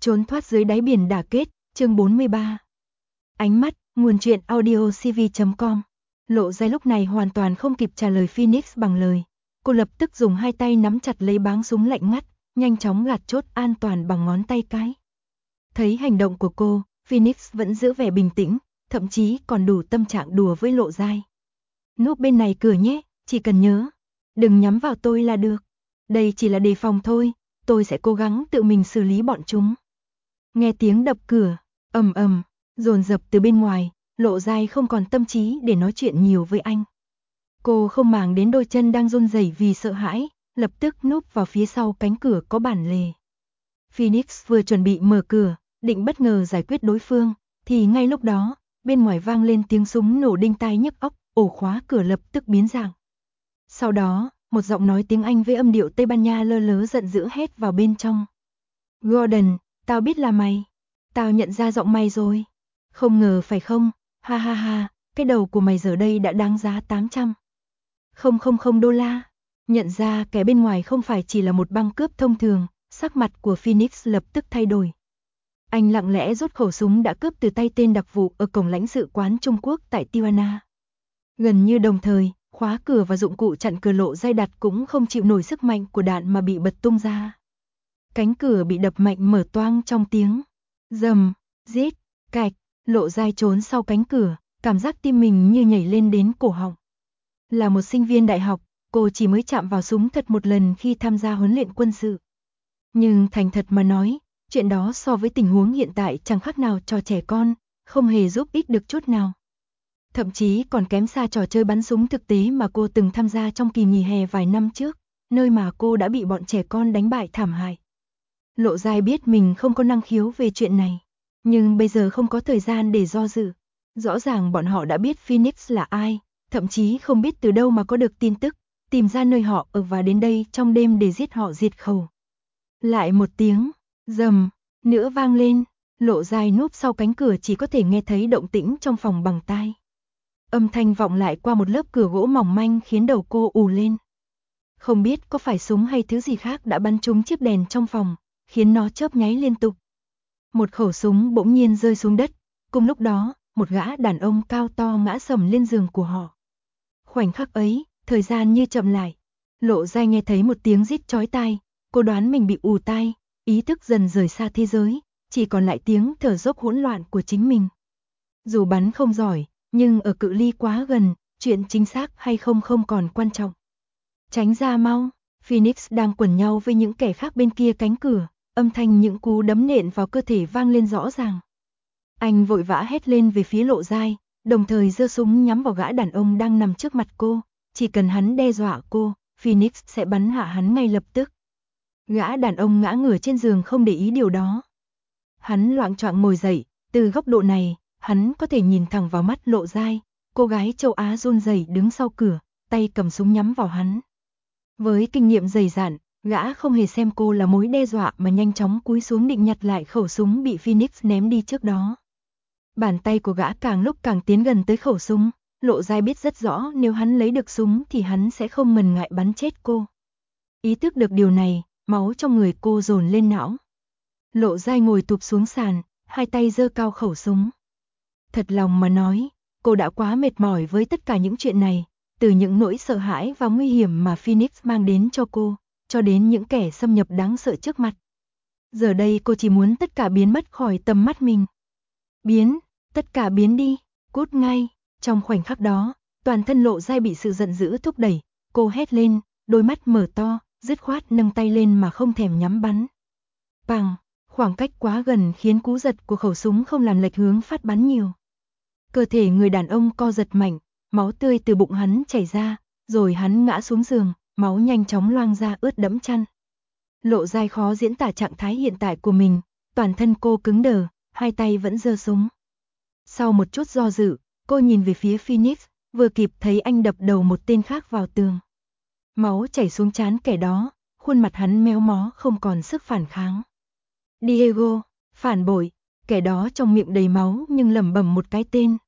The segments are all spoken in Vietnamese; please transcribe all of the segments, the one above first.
Trốn thoát dưới đáy biển đả kết, chương 43. Ánh mắt, nguồn truyện audio cv.com. Lộ Giai lúc này hoàn toàn không kịp trả lời Phoenix bằng lời. Cô lập tức dùng hai tay nắm chặt lấy báng súng lạnh ngắt, nhanh chóng gạt chốt an toàn bằng ngón tay cái. Thấy hành động của cô, Phoenix vẫn giữ vẻ bình tĩnh, thậm chí còn đủ tâm trạng đùa với Lộ Giai. Núp bên này cửa nhé, chỉ cần nhớ, đừng nhắm vào tôi là được. Đây chỉ là đề phòng thôi, tôi sẽ cố gắng tự mình xử lý bọn chúng. Nghe tiếng đập cửa, ầm ầm, dồn dập từ bên ngoài, Lộ Giai không còn tâm trí để nói chuyện nhiều với anh. Cô không màng đến đôi chân đang run rẩy vì sợ hãi, lập tức núp vào phía sau cánh cửa có bản lề. Phoenix vừa chuẩn bị mở cửa, định bất ngờ giải quyết đối phương, thì ngay lúc đó, bên ngoài vang lên tiếng súng nổ đinh tai nhức óc, ổ khóa cửa lập tức biến dạng. Sau đó, một giọng nói tiếng Anh với âm điệu Tây Ban Nha lơ lớ giận dữ hét vào bên trong. Gordon, tao biết là mày. Tao nhận ra giọng mày rồi. Không ngờ phải không? Ha ha ha, cái đầu của mày giờ đây đã đáng giá 800.000 đô la. Nhận ra kẻ bên ngoài không phải chỉ là một băng cướp thông thường, sắc mặt của Phoenix lập tức thay đổi. Anh lặng lẽ rút khẩu súng đã cướp từ tay tên đặc vụ ở cổng lãnh sự quán Trung Quốc tại Tirana. Gần như đồng thời, khóa cửa và dụng cụ chặn cửa Lộ Giai đặt cũng không chịu nổi sức mạnh của đạn mà bị bật tung ra. Cánh cửa bị đập mạnh mở toang trong tiếng rầm, rít, cạch. Lộ Giai trốn sau cánh cửa, cảm giác tim mình như nhảy lên đến cổ họng. Là một sinh viên đại học, cô chỉ mới chạm vào súng thật một lần khi tham gia huấn luyện quân sự. Nhưng thành thật mà nói, chuyện đó so với tình huống hiện tại chẳng khác nào trò trẻ con, không hề giúp ích được chút nào. Thậm chí còn kém xa trò chơi bắn súng thực tế mà cô từng tham gia trong kỳ nghỉ hè vài năm trước, nơi mà cô đã bị bọn trẻ con đánh bại thảm hại. Lộ Giai biết mình không có năng khiếu về chuyện này, nhưng bây giờ không có thời gian để do dự. Rõ ràng bọn họ đã biết Phoenix là ai, thậm chí không biết từ đâu mà có được tin tức, tìm ra nơi họ ở và đến đây trong đêm để giết họ diệt khẩu. Lại một tiếng rầm nữa vang lên, Lộ Giai núp sau cánh cửa chỉ có thể nghe thấy động tĩnh trong phòng bằng tai. Âm thanh vọng lại qua một lớp cửa gỗ mỏng manh khiến đầu cô ù lên. Không biết có phải súng hay thứ gì khác đã bắn trúng chiếc đèn trong phòng, khiến nó chớp nháy liên tục. Một khẩu súng bỗng nhiên rơi xuống đất, cùng lúc đó, một gã đàn ông cao to ngã sầm lên giường của họ. Khoảnh khắc ấy, thời gian như chậm lại. Lộ Giai nghe thấy một tiếng rít chói tai, cô đoán mình bị ù tai, ý thức dần rời xa thế giới, chỉ còn lại tiếng thở dốc hỗn loạn của chính mình. Dù bắn không giỏi, nhưng ở cự ly quá gần, chuyện chính xác hay không còn quan trọng. Tránh ra mau, Phoenix đang quần nhau với những kẻ khác bên kia cánh cửa, âm thanh những cú đấm nện vào cơ thể vang lên rõ ràng. Anh vội vã hét lên về phía Lộ Giai, đồng thời giơ súng nhắm vào gã đàn ông đang nằm trước mặt cô, chỉ cần hắn đe dọa cô, Phoenix sẽ bắn hạ hắn ngay lập tức. Gã đàn ông ngã ngửa trên giường không để ý điều đó. Hắn loạng choạng ngồi dậy, từ góc độ này, hắn có thể nhìn thẳng vào mắt Lộ Giai, cô gái châu Á run rẩy đứng sau cửa, tay cầm súng nhắm vào hắn. Với kinh nghiệm dày dặn, gã không hề xem cô là mối đe dọa mà nhanh chóng cúi xuống định nhặt lại khẩu súng bị Phoenix ném đi trước đó. Bàn tay của gã càng lúc càng tiến gần tới khẩu súng, Lộ Giai biết rất rõ nếu hắn lấy được súng thì hắn sẽ không ngần ngại bắn chết cô. Ý thức được điều này, máu trong người cô dồn lên não. Lộ Giai ngồi tụp xuống sàn, hai tay giơ cao khẩu súng. Thật lòng mà nói, cô đã quá mệt mỏi với tất cả những chuyện này, từ những nỗi sợ hãi và nguy hiểm mà Phoenix mang đến cho cô, cho đến những kẻ xâm nhập đáng sợ trước mặt. Giờ đây cô chỉ muốn tất cả biến mất khỏi tầm mắt mình. Biến, tất cả biến đi, cút ngay. Trong khoảnh khắc đó, toàn thân Lộ Giai bị sự giận dữ thúc đẩy, cô hét lên, đôi mắt mở to, dứt khoát nâng tay lên mà không thèm nhắm bắn. Pằng, khoảng cách quá gần khiến cú giật của khẩu súng không làm lệch hướng phát bắn nhiều. Cơ thể người đàn ông co giật mạnh, máu tươi từ bụng hắn chảy ra, rồi hắn ngã xuống giường, máu nhanh chóng loang ra ướt đẫm chăn. Lộ Giai khó diễn tả trạng thái hiện tại của mình, toàn thân cô cứng đờ, hai tay vẫn giơ súng. Sau một chút do dự, cô nhìn về phía Phoenix, vừa kịp thấy anh đập đầu một tên khác vào tường. Máu chảy xuống trán kẻ đó, khuôn mặt hắn méo mó không còn sức phản kháng. Diego, phản bội, kẻ đó trong miệng đầy máu nhưng lẩm bẩm một cái tên.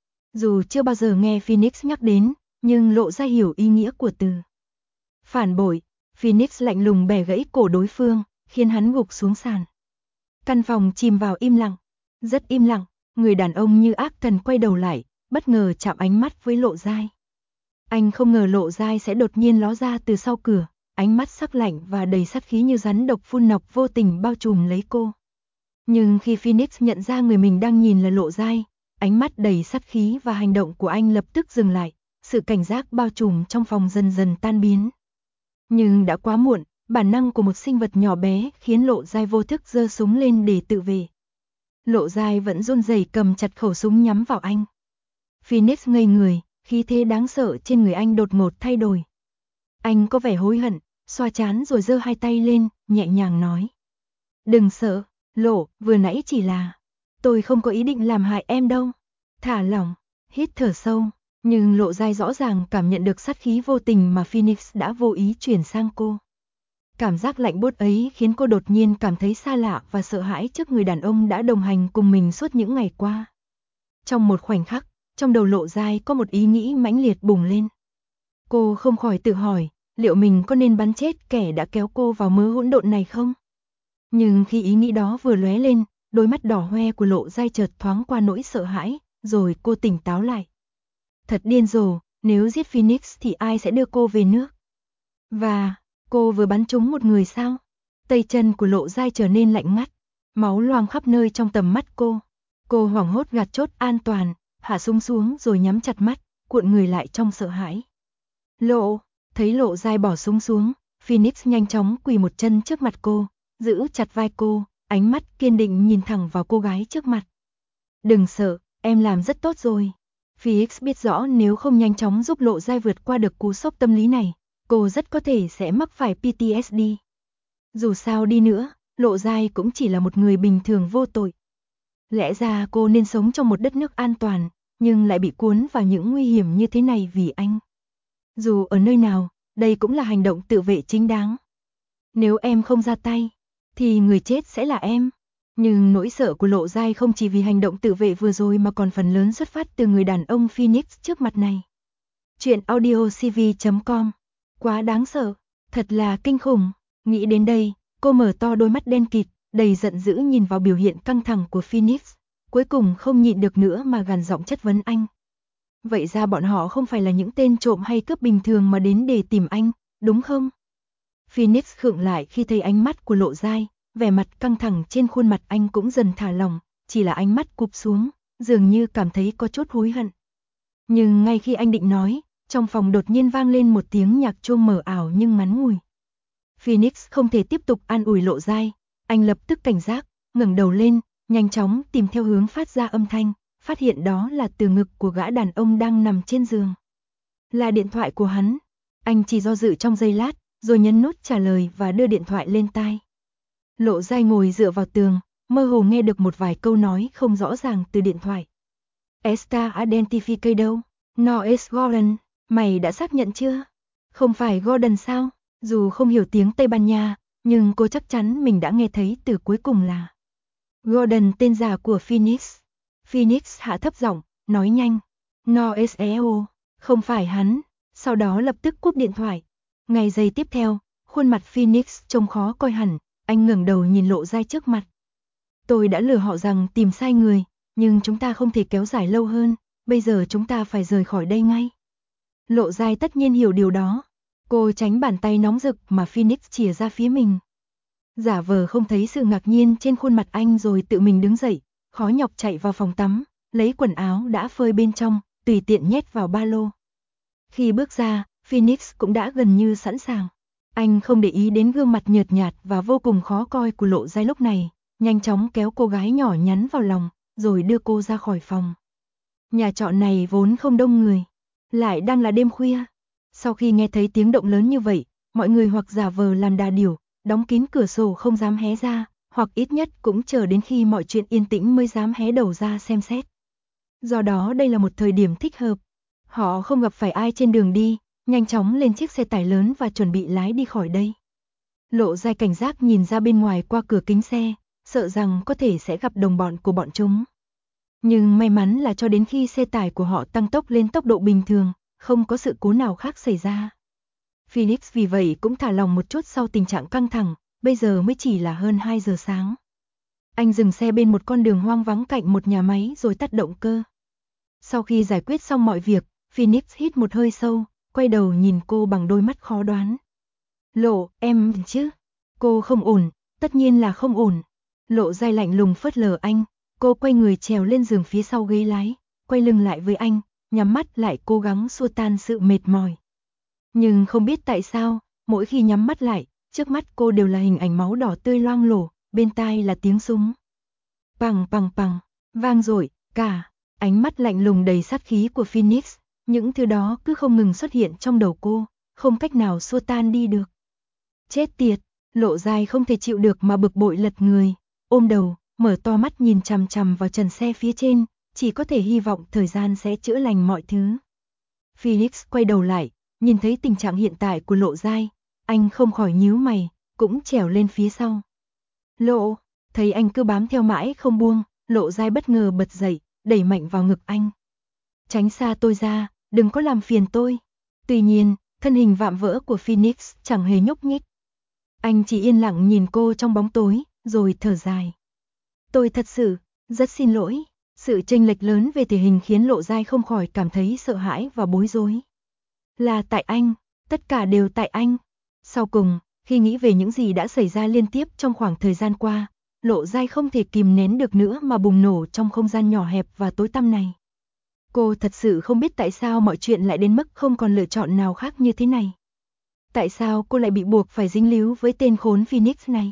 Dù chưa bao giờ nghe Phoenix nhắc đến, nhưng Lộ Giai hiểu ý nghĩa của từ phản bội. Phoenix lạnh lùng bẻ gãy cổ đối phương, khiến hắn gục xuống sàn. Căn phòng chìm vào im lặng. Rất im lặng, người đàn ông như ác thần quay đầu lại, bất ngờ chạm ánh mắt với Lộ Giai. Anh không ngờ Lộ Giai sẽ đột nhiên ló ra từ sau cửa, ánh mắt sắc lạnh và đầy sát khí như rắn độc phun nọc vô tình bao trùm lấy cô. Nhưng khi Phoenix nhận ra người mình đang nhìn là Lộ Giai, ánh mắt đầy sát khí và hành động của anh lập tức dừng lại, sự cảnh giác bao trùm trong phòng dần dần tan biến. Nhưng đã quá muộn, bản năng của một sinh vật nhỏ bé khiến Lộ Giai vô thức giơ súng lên để tự vệ. Lộ Giai vẫn run rẩy cầm chặt khẩu súng nhắm vào anh. Phoenix ngây người, khí thế đáng sợ trên người anh đột ngột thay đổi. Anh có vẻ hối hận, xoa trán rồi giơ hai tay lên, nhẹ nhàng nói. Đừng sợ, Lộ, vừa nãy chỉ là... Tôi không có ý định làm hại em đâu. Thả lỏng, hít thở sâu, nhưng Lộ Giai rõ ràng cảm nhận được sát khí vô tình mà Phoenix đã vô ý chuyển sang cô. Cảm giác lạnh buốt ấy khiến cô đột nhiên cảm thấy xa lạ và sợ hãi trước người đàn ông đã đồng hành cùng mình suốt những ngày qua. Trong một khoảnh khắc, trong đầu Lộ Giai có một ý nghĩ mãnh liệt bùng lên. Cô không khỏi tự hỏi, liệu mình có nên bắn chết kẻ đã kéo cô vào mớ hỗn độn này không? Nhưng khi ý nghĩ đó vừa lóe lên, đôi mắt đỏ hoe của Lộ Giai chợt thoáng qua nỗi sợ hãi, rồi cô tỉnh táo lại. Thật điên rồ, nếu giết Phoenix thì ai sẽ đưa cô về nước? Và, cô vừa bắn trúng một người sao? Tay chân của Lộ Giai trở nên lạnh ngắt, máu loang khắp nơi trong tầm mắt cô. Cô hoảng hốt gạt chốt an toàn, hạ súng xuống rồi nhắm chặt mắt, cuộn người lại trong sợ hãi. Lộ, thấy Lộ Giai bỏ súng xuống, Phoenix nhanh chóng quỳ một chân trước mặt cô, giữ chặt vai cô, ánh mắt kiên định nhìn thẳng vào cô gái trước mặt. Đừng sợ, em làm rất tốt rồi. Phoenix biết rõ nếu không nhanh chóng giúp Lộ Giai vượt qua được cú sốc tâm lý này, cô rất có thể sẽ mắc phải PTSD. Dù sao đi nữa, Lộ Giai cũng chỉ là một người bình thường vô tội. Lẽ ra cô nên sống trong một đất nước an toàn, nhưng lại bị cuốn vào những nguy hiểm như thế này vì anh. Dù ở nơi nào, đây cũng là hành động tự vệ chính đáng. Nếu em không ra tay, thì người chết sẽ là em. Nhưng nỗi sợ của Lộ Giai không chỉ vì hành động tự vệ vừa rồi mà còn phần lớn xuất phát từ người đàn ông Phoenix trước mặt này. Chuyện audiocv.com. Quá đáng sợ, thật là kinh khủng. Nghĩ đến đây, cô mở to đôi mắt đen kịt, đầy giận dữ nhìn vào biểu hiện căng thẳng của Phoenix, cuối cùng không nhịn được nữa mà gằn giọng chất vấn anh. Vậy ra bọn họ không phải là những tên trộm hay cướp bình thường mà đến để tìm anh, đúng không? Phoenix khựng lại khi thấy ánh mắt của Lộ Giai, vẻ mặt căng thẳng trên khuôn mặt anh cũng dần thả lỏng, chỉ là ánh mắt cụp xuống, dường như cảm thấy có chút hối hận. Nhưng ngay khi anh định nói, trong phòng đột nhiên vang lên một tiếng nhạc chuông mờ ảo nhưng ngắn ngủi. Phoenix không thể tiếp tục an ủi Lộ Giai, anh lập tức cảnh giác, ngẩng đầu lên, nhanh chóng tìm theo hướng phát ra âm thanh, phát hiện đó là từ ngực của gã đàn ông đang nằm trên giường. Là điện thoại của hắn. Anh chỉ do dự trong giây lát, rồi nhấn nút trả lời và đưa điện thoại lên tai. Lộ Giai ngồi dựa vào tường, mơ hồ nghe được một vài câu nói không rõ ràng từ điện thoại. Está identificado, no es Gordon, mày đã xác nhận chưa? Không phải Gordon sao? Dù không hiểu tiếng Tây Ban Nha, nhưng cô chắc chắn mình đã nghe thấy từ cuối cùng là Gordon, tên giả của Phoenix. Phoenix hạ thấp giọng, nói nhanh. No es eo, không phải hắn, sau đó lập tức cúp điện thoại. Ngay giây tiếp theo, khuôn mặt Phoenix trông khó coi hẳn, anh ngẩng đầu nhìn Lộ Giai trước mặt. Tôi đã lừa họ rằng tìm sai người, nhưng chúng ta không thể kéo dài lâu hơn, bây giờ chúng ta phải rời khỏi đây ngay. Lộ Giai tất nhiên hiểu điều đó. Cô tránh bàn tay nóng rực mà Phoenix chìa ra phía mình. Giả vờ không thấy sự ngạc nhiên trên khuôn mặt anh rồi tự mình đứng dậy, khó nhọc chạy vào phòng tắm, lấy quần áo đã phơi bên trong, tùy tiện nhét vào ba lô. Khi bước ra, Phoenix cũng đã gần như sẵn sàng. Anh không để ý đến gương mặt nhợt nhạt và vô cùng khó coi của Lộ Giai lúc này, nhanh chóng kéo cô gái nhỏ nhắn vào lòng, rồi đưa cô ra khỏi phòng. Nhà trọ này vốn không đông người, lại đang là đêm khuya. Sau khi nghe thấy tiếng động lớn như vậy, mọi người hoặc giả vờ làm đà điểu, đóng kín cửa sổ không dám hé ra, hoặc ít nhất cũng chờ đến khi mọi chuyện yên tĩnh mới dám hé đầu ra xem xét. Do đó đây là một thời điểm thích hợp. Họ không gặp phải ai trên đường đi, nhanh chóng lên chiếc xe tải lớn và chuẩn bị lái đi khỏi đây. Lộ Giai cảnh giác nhìn ra bên ngoài qua cửa kính xe, sợ rằng có thể sẽ gặp đồng bọn của bọn chúng. Nhưng may mắn là cho đến khi xe tải của họ tăng tốc lên tốc độ bình thường, không có sự cố nào khác xảy ra. Phoenix vì vậy cũng thả lòng một chút sau tình trạng căng thẳng, bây giờ mới chỉ là hơn 2 giờ sáng. Anh dừng xe bên một con đường hoang vắng cạnh một nhà máy rồi tắt động cơ. Sau khi giải quyết xong mọi việc, Phoenix hít một hơi sâu, quay đầu nhìn cô bằng đôi mắt khó đoán. Lộ, em chứ? Cô không ổn, tất nhiên là không ổn. Lộ Giai lạnh lùng phớt lờ anh, cô quay người trèo lên giường phía sau ghế lái, quay lưng lại với anh, nhắm mắt lại cố gắng xua tan sự mệt mỏi. Nhưng không biết tại sao, mỗi khi nhắm mắt lại, trước mắt cô đều là hình ảnh máu đỏ tươi loang lổ, bên tai là tiếng súng. Pằng pằng pằng, vang dội, cả, ánh mắt lạnh lùng đầy sát khí của Phoenix, những thứ đó cứ không ngừng xuất hiện trong đầu cô, không cách nào xua tan đi được. Chết tiệt, Lộ Giai không thể chịu được mà bực bội lật người, ôm đầu, mở to mắt nhìn chằm chằm vào trần xe phía trên, chỉ có thể hy vọng thời gian sẽ chữa lành mọi thứ. Felix quay đầu lại, nhìn thấy tình trạng hiện tại của Lộ Giai, anh không khỏi nhíu mày, cũng trèo lên phía sau. Lộ, thấy anh cứ bám theo mãi không buông, Lộ Giai bất ngờ bật dậy, đẩy mạnh vào ngực anh. Tránh xa tôi ra, đừng có làm phiền tôi. Tuy nhiên, thân hình vạm vỡ của Phoenix chẳng hề nhúc nhích. Anh chỉ yên lặng nhìn cô trong bóng tối, rồi thở dài. Tôi thật sự, rất xin lỗi. Sự chênh lệch lớn về thể hình khiến Lộ Giai không khỏi cảm thấy sợ hãi và bối rối. Là tại anh, tất cả đều tại anh. Sau cùng, khi nghĩ về những gì đã xảy ra liên tiếp trong khoảng thời gian qua, Lộ Giai không thể kìm nén được nữa mà bùng nổ trong không gian nhỏ hẹp và tối tăm này. Cô thật sự không biết tại sao mọi chuyện lại đến mức không còn lựa chọn nào khác như thế này. Tại sao cô lại bị buộc phải dính líu với tên khốn Phoenix này?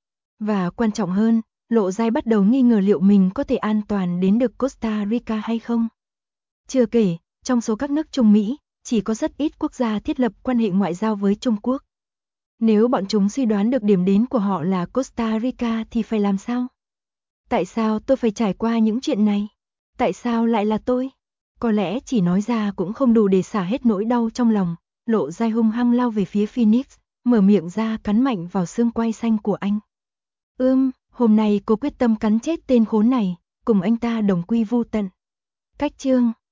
Và quan trọng hơn, Lộ Giai bắt đầu nghi ngờ liệu mình có thể an toàn đến được Costa Rica hay không. Chưa kể, trong số các nước Trung Mỹ, chỉ có rất ít quốc gia thiết lập quan hệ ngoại giao với Trung Quốc. Nếu bọn chúng suy đoán được điểm đến của họ là Costa Rica thì phải làm sao? Tại sao tôi phải trải qua những chuyện này? Tại sao lại là tôi? Có lẽ chỉ nói ra cũng không đủ để xả hết nỗi đau trong lòng. Lộ Giai hung hăng lao về phía Phoenix, mở miệng ra cắn mạnh vào xương quai xanh của anh. Hôm nay cô quyết tâm cắn chết tên khốn này, cùng anh ta đồng quy vu tận. Cách chương